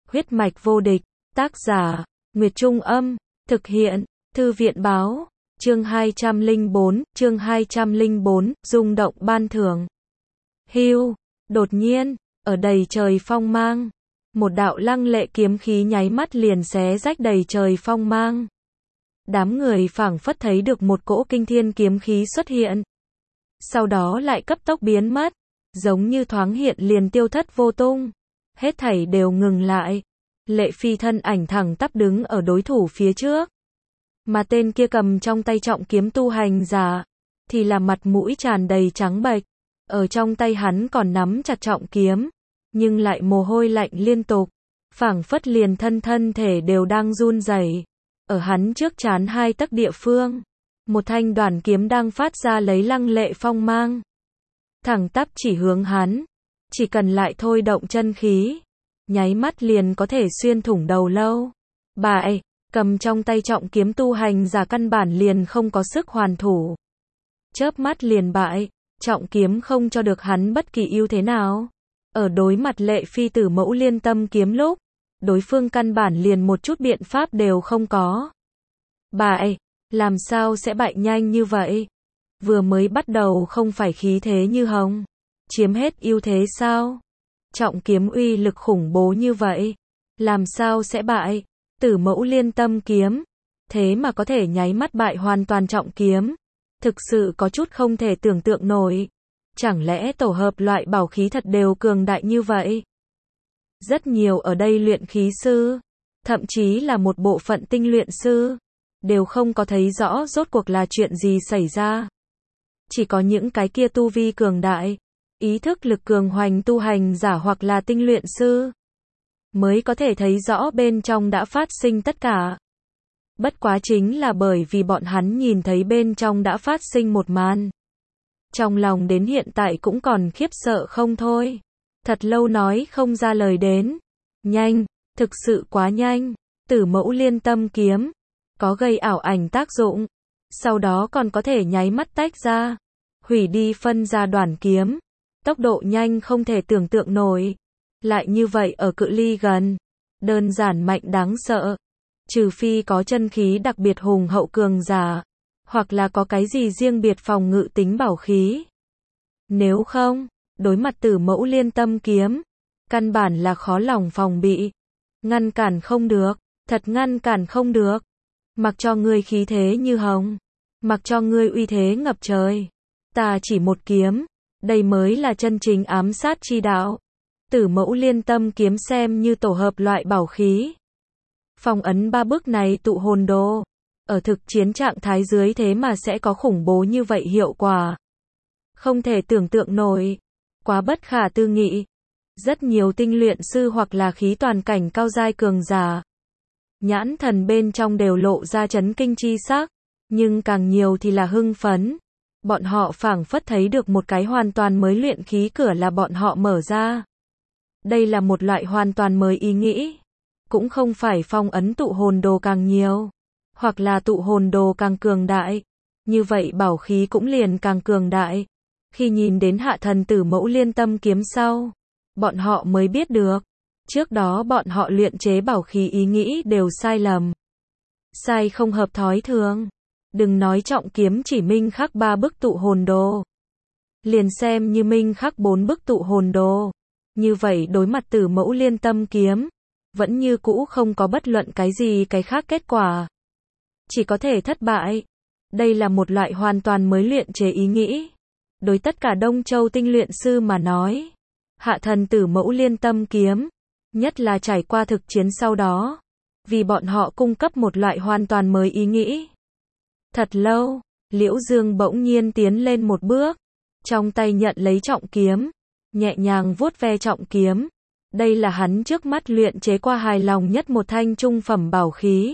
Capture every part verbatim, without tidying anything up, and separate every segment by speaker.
Speaker 1: Huyết mạch vô địch, tác giả, Nguyệt Trung Âm, thực hiện, Thư viện Báo, chương hai trăm lẻ bốn, chương hai trăm lẻ bốn, rung động ban thưởng. Hưu, đột nhiên, ở đầy trời phong mang, một đạo lăng lệ kiếm khí nháy mắt liền xé rách đầy trời phong mang. Đám người phảng phất thấy được một cỗ kinh thiên kiếm khí xuất hiện. Sau đó lại cấp tốc biến mất, giống như thoáng hiện liền tiêu thất vô tung. Hết thảy đều ngừng lại. Lệ Phi thân ảnh thẳng tắp đứng ở đối thủ phía trước. Mà tên kia cầm trong tay trọng kiếm tu hành giả, thì là mặt mũi tràn đầy trắng bệch. Ở trong tay hắn còn nắm chặt trọng kiếm, nhưng lại mồ hôi lạnh liên tục, phảng phất liền thân thân thể đều đang run rẩy. Ở hắn trước trán hai tấc địa phương, một thanh đoàn kiếm đang phát ra lấy lăng lệ phong mang. Thẳng tắp chỉ hướng hắn, chỉ cần lại thôi động chân khí, nháy mắt liền có thể xuyên thủng đầu lâu. Bại, cầm trong tay trọng kiếm tu hành giả căn bản liền không có sức hoàn thủ. Chớp mắt liền bại, trọng kiếm không cho được hắn bất kỳ ưu thế nào. Ở đối mặt Lệ Phi Tử Mẫu Liên Tâm kiếm lúc, đối phương căn bản liền một chút biện pháp đều không có. Bại, làm sao sẽ bại nhanh như vậy? Vừa mới bắt đầu không phải khí thế như hồng, chiếm hết ưu thế sao? Trọng kiếm uy lực khủng bố như vậy, làm sao sẽ bại? Tử Mẫu Liên Tâm kiếm, thế mà có thể nháy mắt bại hoàn toàn trọng kiếm, thực sự có chút không thể tưởng tượng nổi. Chẳng lẽ tổ hợp loại bảo khí thật đều cường đại như vậy? Rất nhiều ở đây luyện khí sư, thậm chí là một bộ phận tinh luyện sư, đều không có thấy rõ rốt cuộc là chuyện gì xảy ra. Chỉ có những cái kia tu vi cường đại, ý thức lực cường hoành tu hành giả hoặc là tinh luyện sư, mới có thể thấy rõ bên trong đã phát sinh tất cả. Bất quá chính là bởi vì bọn hắn nhìn thấy bên trong đã phát sinh một màn. Trong lòng đến hiện tại cũng còn khiếp sợ không thôi. Thật lâu nói không ra lời đến. Nhanh, thực sự quá nhanh. Tử Mẫu Liên Tâm kiếm, có gây ảo ảnh tác dụng. Sau đó còn có thể nháy mắt tách ra, hủy đi phân ra đoàn kiếm. Tốc độ nhanh không thể tưởng tượng nổi. Lại như vậy ở cự ly gần, đơn giản mạnh đáng sợ. Trừ phi có chân khí đặc biệt hùng hậu cường giả, hoặc là có cái gì riêng biệt phòng ngự tính bảo khí. Nếu không, đối mặt Tử Mẫu Liên Tâm kiếm, căn bản là khó lòng phòng bị. Ngăn cản không được, thật ngăn cản không được. Mặc cho ngươi khí thế như hồng, mặc cho ngươi uy thế ngập trời, ta chỉ một kiếm, đây mới là chân chính ám sát chi đạo. Tử Mẫu Liên Tâm kiếm xem như tổ hợp loại bảo khí. Phong ấn ba bước này tụ hồn đồ, ở thực chiến trạng thái dưới thế mà sẽ có khủng bố như vậy hiệu quả. Không thể tưởng tượng nổi, quá bất khả tư nghị. Rất nhiều tinh luyện sư hoặc là khí toàn cảnh cao giai cường giả, nhãn thần bên trong đều lộ ra chấn kinh chi sắc, nhưng càng nhiều thì là hưng phấn. Bọn họ phảng phất thấy được một cái hoàn toàn mới luyện khí cửa là bọn họ mở ra. Đây là một loại hoàn toàn mới ý nghĩ. Cũng không phải phong ấn tụ hồn đồ càng nhiều, hoặc là tụ hồn đồ càng cường đại, như vậy bảo khí cũng liền càng cường đại. Khi nhìn đến hạ thần Tử Mẫu Liên Tâm kiếm sau, bọn họ mới biết được, trước đó bọn họ luyện chế bảo khí ý nghĩ đều sai lầm. Sai không hợp thói thường. Đừng nói trọng kiếm chỉ minh khắc ba bức tụ hồn đồ, liền xem như minh khắc bốn bức tụ hồn đồ, như vậy đối mặt Tử Mẫu Liên Tâm kiếm, vẫn như cũ không có bất luận cái gì cái khác kết quả. Chỉ có thể thất bại. Đây là một loại hoàn toàn mới luyện chế ý nghĩ. Đối tất cả Đông Châu tinh luyện sư mà nói, hạ thần Tử Mẫu Liên Tâm kiếm, nhất là trải qua thực chiến sau đó, vì bọn họ cung cấp một loại hoàn toàn mới ý nghĩ. Thật lâu, Liễu Dương bỗng nhiên tiến lên một bước, trong tay nhận lấy trọng kiếm, nhẹ nhàng vuốt ve trọng kiếm. Đây là hắn trước mắt luyện chế qua hài lòng nhất một thanh trung phẩm bảo khí.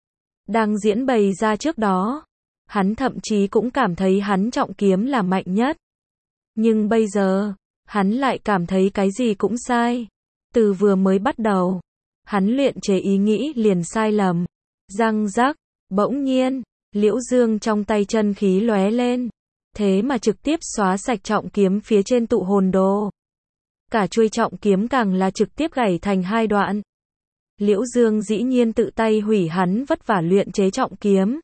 Speaker 1: Đang diễn bày ra trước đó, hắn thậm chí cũng cảm thấy hắn trọng kiếm là mạnh nhất. Nhưng bây giờ, hắn lại cảm thấy cái gì cũng sai. Từ vừa mới bắt đầu, hắn luyện chế ý nghĩ liền sai lầm. Răng rắc, bỗng nhiên, Liễu Dương trong tay chân khí lóe lên, thế mà trực tiếp xóa sạch trọng kiếm phía trên tụ hồn đồ. Cả chuôi trọng kiếm càng là trực tiếp gãy thành hai đoạn. Liễu Dương dĩ nhiên tự tay hủy hắn vất vả luyện chế trọng kiếm.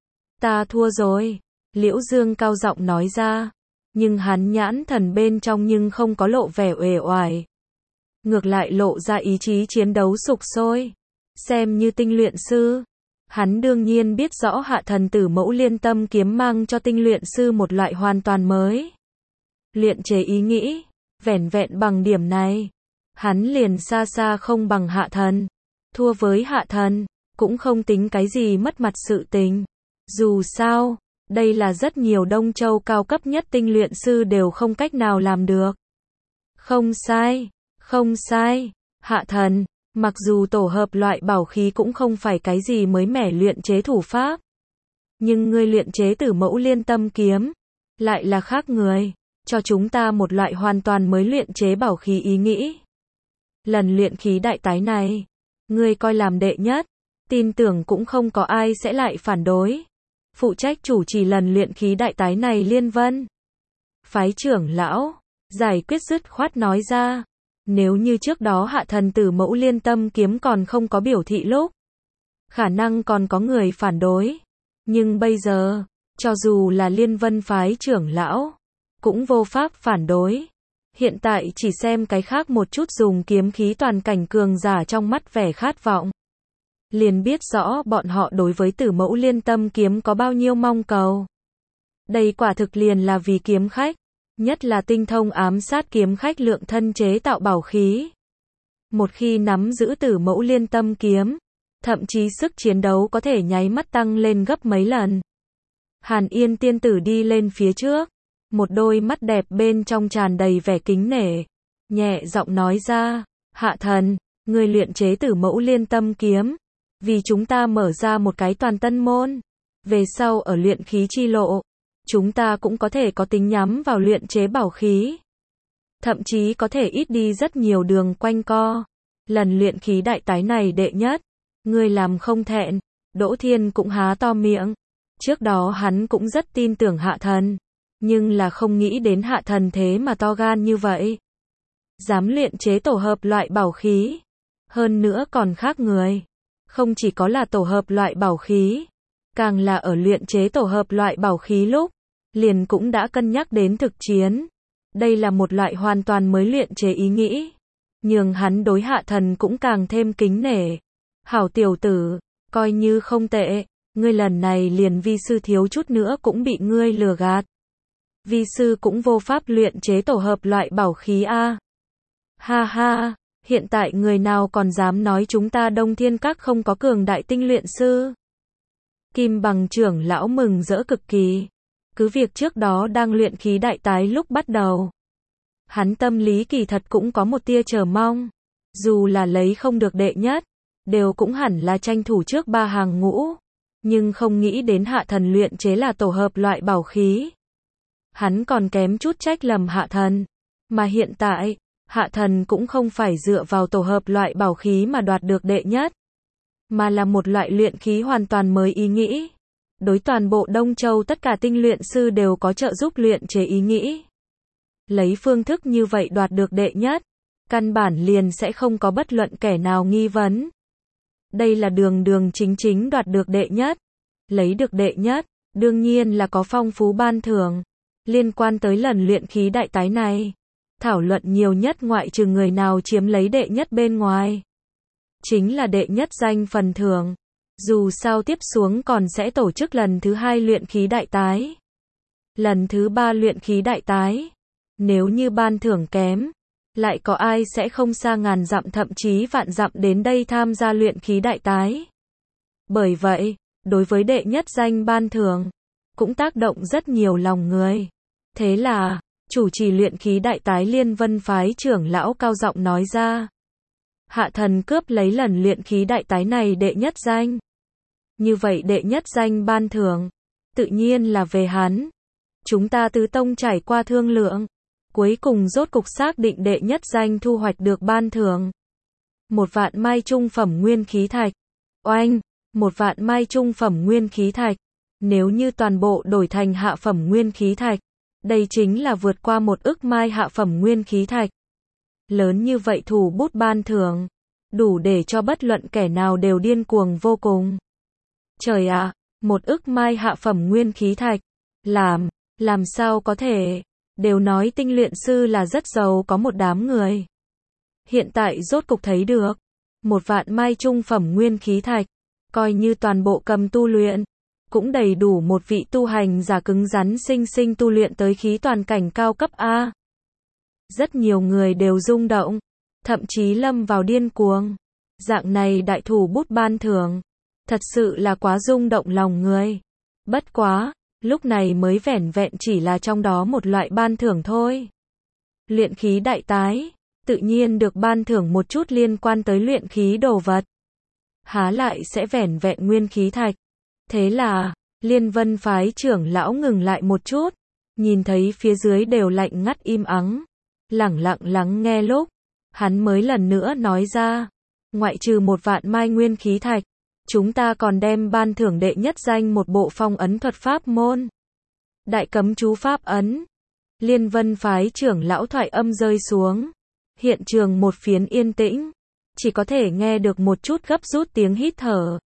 Speaker 1: Ta thua rồi. Liễu Dương cao giọng nói ra. Nhưng hắn nhãn thần bên trong nhưng không có lộ vẻ uể oải. Ngược lại lộ ra ý chí chiến đấu sục sôi. Xem như tinh luyện sư. Hắn đương nhiên biết rõ Hạ Thần Tử Mẫu Liên Tâm kiếm mang cho tinh luyện sư một loại hoàn toàn mới. Luyện chế ý nghĩ. Vẻn vẹn bằng điểm này. Hắn liền xa xa không bằng Hạ Thần. Thua với Hạ Thần. Cũng không tính cái gì mất mặt sự tình. Dù sao. Đây là rất nhiều Đông Châu cao cấp nhất tinh luyện sư đều không cách nào làm được. Không sai. Không sai. Hạ Thần. Mặc dù tổ hợp loại bảo khí cũng không phải cái gì mới mẻ luyện chế thủ pháp. Nhưng ngươi luyện chế Tử Mẫu Liên Tâm kiếm. Lại là khác người. Cho chúng ta một loại hoàn toàn mới luyện chế bảo khí ý nghĩ. Lần luyện khí đại tái này. Ngươi coi làm đệ nhất. Tin tưởng cũng không có ai sẽ lại phản đối. Phụ trách chủ trì lần luyện khí đại tái này Liên Vân. Phái trưởng lão. Giải quyết dứt khoát nói ra. Nếu như trước đó Hạ Thần Tử Mẫu Liên Tâm kiếm còn không có biểu thị lúc. Khả năng còn có người phản đối. Nhưng bây giờ. Cho dù là Liên Vân phái trưởng lão. Cũng vô pháp phản đối. Hiện tại chỉ xem cái khác một chút dùng kiếm khí toàn cảnh cường giả trong mắt vẻ khát vọng. Liền biết rõ bọn họ đối với Tử Mẫu Liên Tâm kiếm có bao nhiêu mong cầu. Đây quả thực liền là vì kiếm khách. Nhất là tinh thông ám sát kiếm khách lượng thân chế tạo bảo khí. Một khi nắm giữ Tử Mẫu Liên Tâm kiếm. Thậm chí sức chiến đấu có thể nháy mắt tăng lên gấp mấy lần. Hàn Yên tiên tử đi lên phía trước. Một đôi mắt đẹp bên trong tràn đầy vẻ kính nể. Nhẹ giọng nói ra. Hạ Thần, ngươi luyện chế Tử Mẫu Liên Tâm kiếm. Vì chúng ta mở ra một cái toàn tân môn. Về sau ở luyện khí chi lộ. Chúng ta cũng có thể có tính nhắm vào luyện chế bảo khí. Thậm chí có thể ít đi rất nhiều đường quanh co. Lần luyện khí đại tái này đệ nhất. Ngươi làm không thẹn. Đỗ Thiên cũng há to miệng. Trước đó hắn cũng rất tin tưởng Hạ Thần. Nhưng là không nghĩ đến Hạ Thần thế mà to gan như vậy. Dám luyện chế tổ hợp loại bảo khí. Hơn nữa còn khác người. Không chỉ có là tổ hợp loại bảo khí. Càng là ở luyện chế tổ hợp loại bảo khí lúc. Liền cũng đã cân nhắc đến thực chiến. Đây là một loại hoàn toàn mới luyện chế ý nghĩ. Nhưng hắn đối Hạ Thần cũng càng thêm kính nể. Hảo tiểu tử, coi như không tệ. Ngươi lần này liền vi sư thiếu chút nữa cũng bị ngươi lừa gạt. Vi sư cũng vô pháp luyện chế tổ hợp loại bảo khí a. Ha ha, hiện tại người nào còn dám nói chúng ta Đông Thiên Các không có cường đại tinh luyện sư. Kim Bằng trưởng lão mừng rỡ cực kỳ. Cứ việc trước đó đang luyện khí đại tái lúc bắt đầu. Hắn tâm lý kỳ thật cũng có một tia chờ mong. Dù là lấy không được đệ nhất, đều cũng hẳn là tranh thủ trước ba hàng ngũ. Nhưng không nghĩ đến Hạ Thần luyện chế là tổ hợp loại bảo khí. Hắn còn kém chút trách lầm Hạ Thần. Mà hiện tại, Hạ Thần cũng không phải dựa vào tổ hợp loại bảo khí mà đoạt được đệ nhất. Mà là một loại luyện khí hoàn toàn mới ý nghĩ. Đối toàn bộ Đông Châu tất cả tinh luyện sư đều có trợ giúp luyện chế ý nghĩ. Lấy phương thức như vậy đoạt được đệ nhất. Căn bản liền sẽ không có bất luận kẻ nào nghi vấn. Đây là đường đường chính chính đoạt được đệ nhất. Lấy được đệ nhất, đương nhiên là có phong phú ban thưởng. Liên quan tới lần luyện khí đại tái này. Thảo luận nhiều nhất ngoại trừ người nào chiếm lấy đệ nhất bên ngoài. Chính là đệ nhất danh phần thưởng. Dù sao tiếp xuống còn sẽ tổ chức lần thứ hai luyện khí đại tái. Lần thứ ba luyện khí đại tái. Nếu như ban thưởng kém, lại có ai sẽ không xa ngàn dặm thậm chí vạn dặm đến đây tham gia luyện khí đại tái. Bởi vậy, đối với đệ nhất danh ban thưởng, cũng tác động rất nhiều lòng người. Thế là, chủ trì luyện khí đại tái Liên Vân phái trưởng lão cao giọng nói ra. Hạ Thần cướp lấy lần luyện khí đại tái này đệ nhất danh. Như vậy đệ nhất danh ban thưởng, tự nhiên là về hắn. Chúng ta tứ tông trải qua thương lượng. Cuối cùng rốt cục xác định đệ nhất danh thu hoạch được ban thưởng. Một vạn mai trung phẩm nguyên khí thạch. Oanh, một vạn mai trung phẩm nguyên khí thạch. Nếu như toàn bộ đổi thành hạ phẩm nguyên khí thạch, đây chính là vượt qua một ức mai hạ phẩm nguyên khí thạch. Lớn như vậy thủ bút ban thưởng, đủ để cho bất luận kẻ nào đều điên cuồng vô cùng. Trời ạ, một ức mai hạ phẩm nguyên khí thạch. Làm, làm sao có thể? Đều nói tinh luyện sư là rất giàu có một đám người. Hiện tại rốt cục thấy được. Một vạn mai trung phẩm nguyên khí thạch. Coi như toàn bộ cầm tu luyện. Cũng đầy đủ một vị tu hành giả cứng rắn sinh sinh tu luyện tới khí toàn cảnh cao cấp A. Rất nhiều người đều rung động. Thậm chí lâm vào điên cuồng. Dạng này đại thủ bút ban thưởng. Thật sự là quá rung động lòng người. Bất quá, lúc này mới vẻn vẹn chỉ là trong đó một loại ban thưởng thôi. Luyện khí đại tái, tự nhiên được ban thưởng một chút liên quan tới luyện khí đồ vật. Há lại sẽ vẻn vẹn nguyên khí thạch. Thế là, Liên Vân phái trưởng lão ngừng lại một chút, nhìn thấy phía dưới đều lạnh ngắt im ắng, lẳng lặng lắng nghe lúc, hắn mới lần nữa nói ra, ngoại trừ một vạn mai nguyên khí thạch, chúng ta còn đem ban thưởng đệ nhất danh một bộ phong ấn thuật pháp môn. Đại cấm chú pháp ấn. Liên Vân phái trưởng lão thoại âm rơi xuống. Hiện trường một phiến yên tĩnh. Chỉ có thể nghe được một chút gấp rút tiếng hít thở.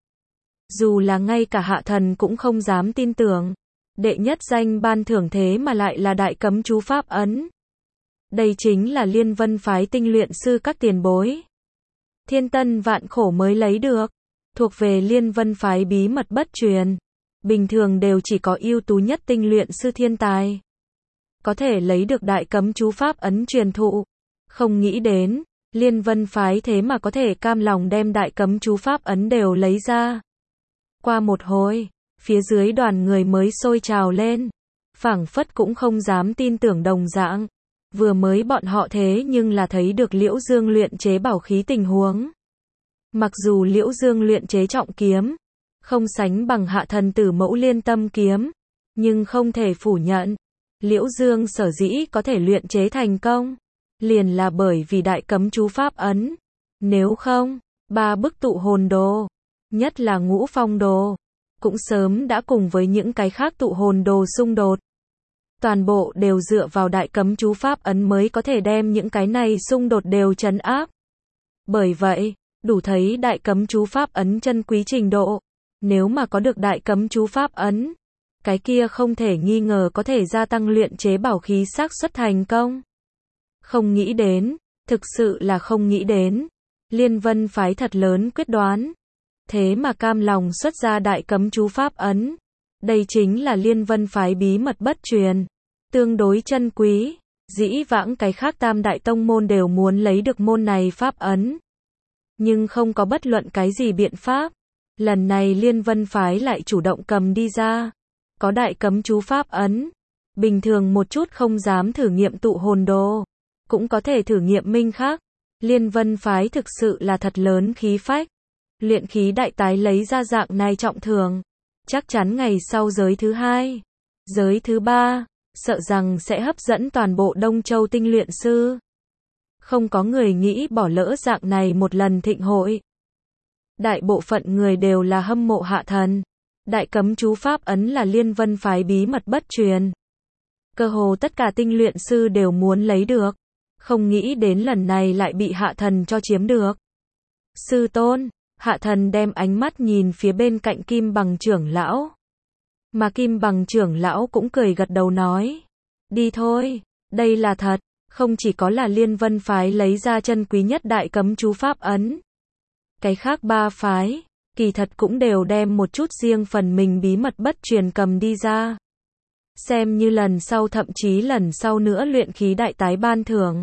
Speaker 1: Dù là ngay cả hạ thần cũng không dám tin tưởng. Đệ nhất danh ban thưởng thế mà lại là đại cấm chú pháp ấn. Đây chính là Liên Vân phái tinh luyện sư các tiền bối. Thiên tân vạn khổ mới lấy được. Thuộc về Liên Vân phái bí mật bất truyền. Bình thường đều chỉ có ưu tú nhất tinh luyện sư thiên tài. Có thể lấy được đại cấm chú pháp ấn truyền thụ. Không nghĩ đến, Liên Vân phái thế mà có thể cam lòng đem đại cấm chú pháp ấn đều lấy ra. Qua một hồi, phía dưới đoàn người mới sôi trào lên. Phảng phất cũng không dám tin tưởng đồng dạng. Vừa mới bọn họ thế nhưng là thấy được Liễu Dương luyện chế bảo khí tình huống. Mặc dù Liễu Dương luyện chế trọng kiếm, không sánh bằng hạ thần tử mẫu liên tâm kiếm, nhưng không thể phủ nhận. Liễu Dương sở dĩ có thể luyện chế thành công, liền là bởi vì đại cấm chú pháp ấn. Nếu không, ba bức tụ hồn đồ, nhất là ngũ phong đồ, cũng sớm đã cùng với những cái khác tụ hồn đồ xung đột. Toàn bộ đều dựa vào đại cấm chú pháp ấn mới có thể đem những cái này xung đột đều trấn áp. Bởi vậy, đủ thấy đại cấm chú pháp ấn chân quý trình độ. Nếu mà có được đại cấm chú pháp ấn, cái kia không thể nghi ngờ có thể gia tăng luyện chế bảo khí xác suất thành công. Không nghĩ đến, thực sự là không nghĩ đến. Liên Vân phái thật lớn quyết đoán. Thế mà cam lòng xuất ra đại cấm chú pháp ấn. Đây chính là Liên Vân phái bí mật bất truyền. Tương đối chân quý. Dĩ vãng cái khác tam đại tông môn đều muốn lấy được môn này pháp ấn. Nhưng không có bất luận cái gì biện pháp. Lần này Liên Vân phái lại chủ động cầm đi ra. Có đại cấm chú pháp ấn. Bình thường một chút không dám thử nghiệm tụ hồn đồ. Cũng có thể thử nghiệm minh khác. Liên Vân phái thực sự là thật lớn khí phách. Luyện khí đại tái lấy ra dạng này trọng thường. Chắc chắn ngày sau giới thứ hai, giới thứ ba, sợ rằng sẽ hấp dẫn toàn bộ Đông Châu tinh luyện sư. Không có người nghĩ bỏ lỡ dạng này một lần thịnh hội. Đại bộ phận người đều là hâm mộ hạ thần. Đại cấm chú pháp ấn là Liên Vân phái bí mật bất truyền. Cơ hồ tất cả tinh luyện sư đều muốn lấy được. Không nghĩ đến lần này lại bị hạ thần cho chiếm được. Sư tôn, hạ thần đem ánh mắt nhìn phía bên cạnh Kim Bằng trưởng lão. Mà Kim Bằng trưởng lão cũng cười gật đầu nói. Đi thôi, đây là thật, không chỉ có là Liên Vân phái lấy ra chân quý nhất đại cấm chú pháp ấn. Cái khác ba phái, kỳ thật cũng đều đem một chút riêng phần mình bí mật bất truyền cầm đi ra. Xem như lần sau thậm chí lần sau nữa luyện khí đại tái ban thưởng.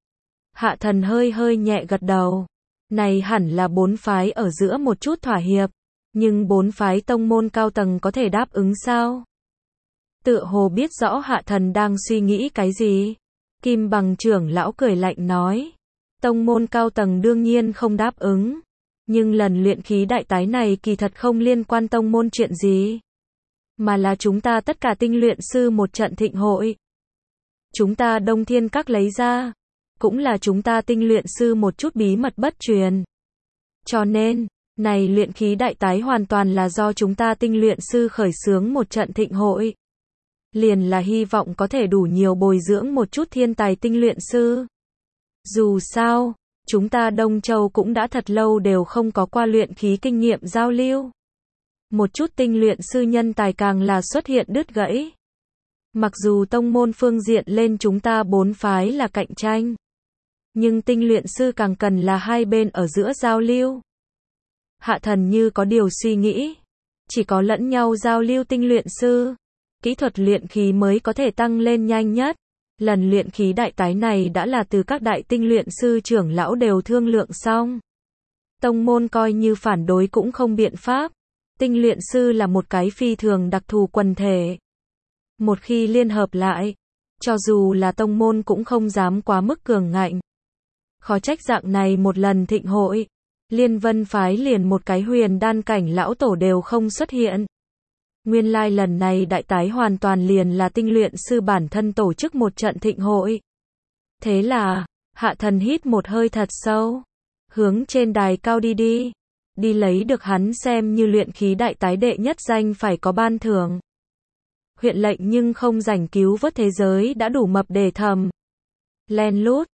Speaker 1: Hạ thần hơi hơi nhẹ gật đầu. Này hẳn là bốn phái ở giữa một chút thỏa hiệp. Nhưng bốn phái tông môn cao tầng có thể đáp ứng sao? Tựa hồ biết rõ hạ thần đang suy nghĩ cái gì. Kim Bằng trưởng lão cười lạnh nói. Tông môn cao tầng đương nhiên không đáp ứng. Nhưng lần luyện khí đại tái này kỳ thật không liên quan tông môn chuyện gì. Mà là chúng ta tất cả tinh luyện sư một trận thịnh hội. Chúng ta Đông Thiên Các lấy ra. Cũng là chúng ta tinh luyện sư một chút bí mật bất truyền. Cho nên, này luyện khí đại tái hoàn toàn là do chúng ta tinh luyện sư khởi xướng một trận thịnh hội. Liền là hy vọng có thể đủ nhiều bồi dưỡng một chút thiên tài tinh luyện sư. Dù sao, chúng ta Đông Châu cũng đã thật lâu đều không có qua luyện khí kinh nghiệm giao lưu. Một chút tinh luyện sư nhân tài càng là xuất hiện đứt gãy. Mặc dù tông môn phương diện lên chúng ta bốn phái là cạnh tranh, nhưng tinh luyện sư càng cần là hai bên ở giữa giao lưu. Hạ Thần như có điều suy nghĩ. Chỉ có lẫn nhau giao lưu tinh luyện sư, kỹ thuật luyện khí mới có thể tăng lên nhanh nhất. Lần luyện khí đại tái này đã là từ các đại tinh luyện sư trưởng lão đều thương lượng xong. Tông môn coi như phản đối cũng không biện pháp. Tinh luyện sư là một cái phi thường đặc thù quần thể. Một khi liên hợp lại, cho dù là tông môn cũng không dám quá mức cường ngạnh. Khó trách dạng này một lần thịnh hội, Liên Vân phái liền một cái huyền đan cảnh lão tổ đều không xuất hiện. Nguyên lai lần này đại tái hoàn toàn liền là tinh luyện sư bản thân tổ chức một trận thịnh hội. Thế là, Hạ Thần hít một hơi thật sâu, hướng trên đài cao đi đi, đi lấy được hắn xem như luyện khí đại tái đệ nhất danh phải có ban thưởng. Huyện lệnh nhưng không rảnh cứu vớt thế giới đã đủ mập để thầm. Len lút,